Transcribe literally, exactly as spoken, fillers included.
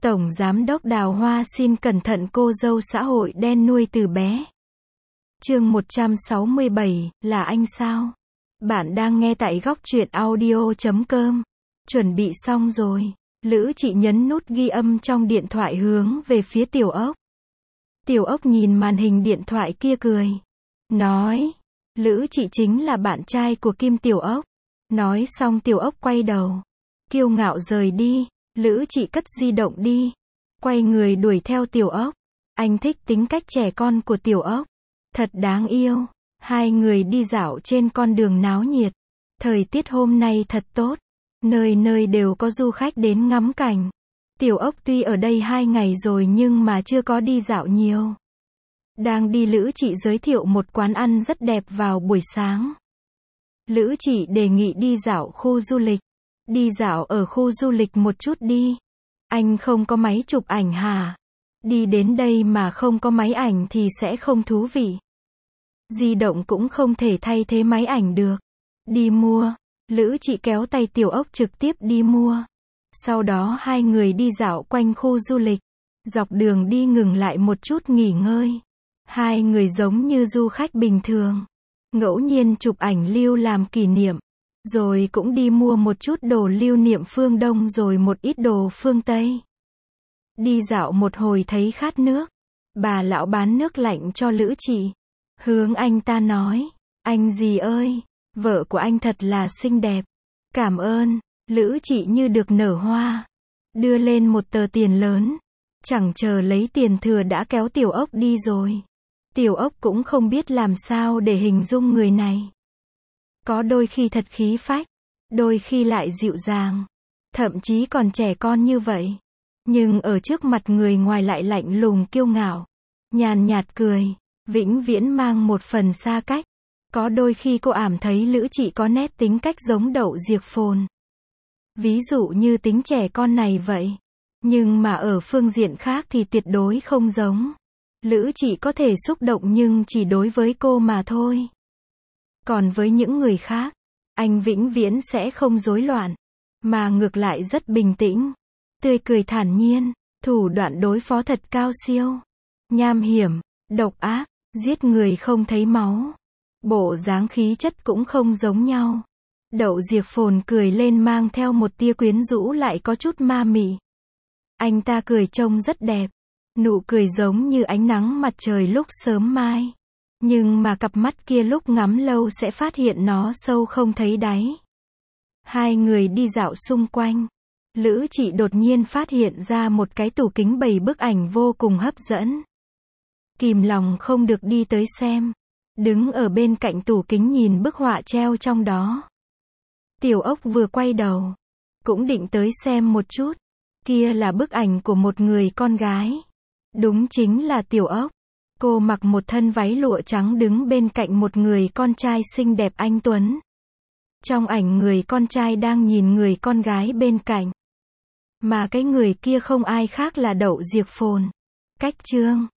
Tổng Giám đốc Đào Hoa xin cẩn thận cô dâu xã hội đen nuôi từ bé. Chương một trăm sáu mươi bảy, là anh sao? Bạn đang nghe tại góc truyện audio chấm com. Chuẩn bị xong rồi. Lữ Chị nhấn nút ghi âm trong điện thoại hướng về phía Tiểu Ốc. Tiểu Ốc nhìn màn hình điện thoại kia cười. Nói, Lữ Chị chính là bạn trai của Kim Tiểu Ốc. Nói xong Tiểu Ốc quay đầu. Kiêu ngạo rời đi. Lữ Chị cất di động đi. Quay người đuổi theo Tiểu Ốc. Anh thích tính cách trẻ con của Tiểu Ốc. Thật đáng yêu. Hai người đi dạo trên con đường náo nhiệt. Thời tiết hôm nay thật tốt. Nơi nơi đều có du khách đến ngắm cảnh. Tiểu Ốc tuy ở đây hai ngày rồi nhưng mà chưa có đi dạo nhiều. Đang đi Lữ Chị giới thiệu một quán ăn rất đẹp vào buổi sáng. Lữ Chị đề nghị đi dạo khu du lịch. Đi dạo ở khu du lịch một chút đi. Anh không có máy chụp ảnh hả? Đi đến đây mà không có máy ảnh thì sẽ không thú vị. Di động cũng không thể thay thế máy ảnh được. Đi mua. Lữ Chị kéo tay Tiểu Ốc trực tiếp đi mua. Sau đó hai người đi dạo quanh khu du lịch. Dọc đường đi ngừng lại một chút nghỉ ngơi. Hai người giống như du khách bình thường. Ngẫu nhiên chụp ảnh lưu làm kỷ niệm. Rồi cũng đi mua một chút đồ lưu niệm phương Đông rồi một ít đồ phương Tây. Đi dạo một hồi thấy khát nước. Bà lão bán nước lạnh cho Lữ Chị. Hướng anh ta nói. Anh gì ơi, vợ của anh thật là xinh đẹp. Cảm ơn. Lữ Chị như được nở hoa. Đưa lên một tờ tiền lớn. Chẳng chờ lấy tiền thừa đã kéo Tiểu Ốc đi rồi. Tiểu Ốc cũng không biết làm sao để hình dung người này. Có đôi khi thật khí phách, đôi khi lại dịu dàng, thậm chí còn trẻ con như vậy. Nhưng ở trước mặt người ngoài lại lạnh lùng kiêu ngạo, nhàn nhạt cười, vĩnh viễn mang một phần xa cách. Có đôi khi cô ảm thấy Lữ Chị có nét tính cách giống Đậu Diệc Phồn. Ví dụ như tính trẻ con này vậy. Nhưng mà ở phương diện khác thì tuyệt đối không giống. Lữ Chị có thể xúc động nhưng chỉ đối với cô mà thôi. Còn với những người khác, anh vĩnh viễn sẽ không rối loạn, mà ngược lại rất bình tĩnh, tươi cười thản nhiên, thủ đoạn đối phó thật cao siêu, nham hiểm, độc ác, giết người không thấy máu. Bộ dáng khí chất cũng không giống nhau. Đậu Diệc Phồn cười lên mang theo một tia quyến rũ lại có chút ma mị. Anh ta cười trông rất đẹp, nụ cười giống như ánh nắng mặt trời lúc sớm mai. Nhưng mà cặp mắt kia lúc ngắm lâu sẽ phát hiện nó sâu không thấy đáy. Hai người đi dạo xung quanh. Lữ Chị đột nhiên phát hiện ra một cái tủ kính bày bức ảnh vô cùng hấp dẫn. Kìm lòng không được đi tới xem. Đứng ở bên cạnh tủ kính nhìn bức họa treo trong đó. Tiểu Ốc vừa quay đầu. Cũng định tới xem một chút. Kia là bức ảnh của một người con gái. Đúng chính là Tiểu Ốc. Cô mặc một thân váy lụa trắng đứng bên cạnh một người con trai xinh đẹp anh tuấn. Trong ảnh người con trai đang nhìn người con gái bên cạnh. Mà cái người kia không ai khác là Đậu Diệc Phồn. Cách chương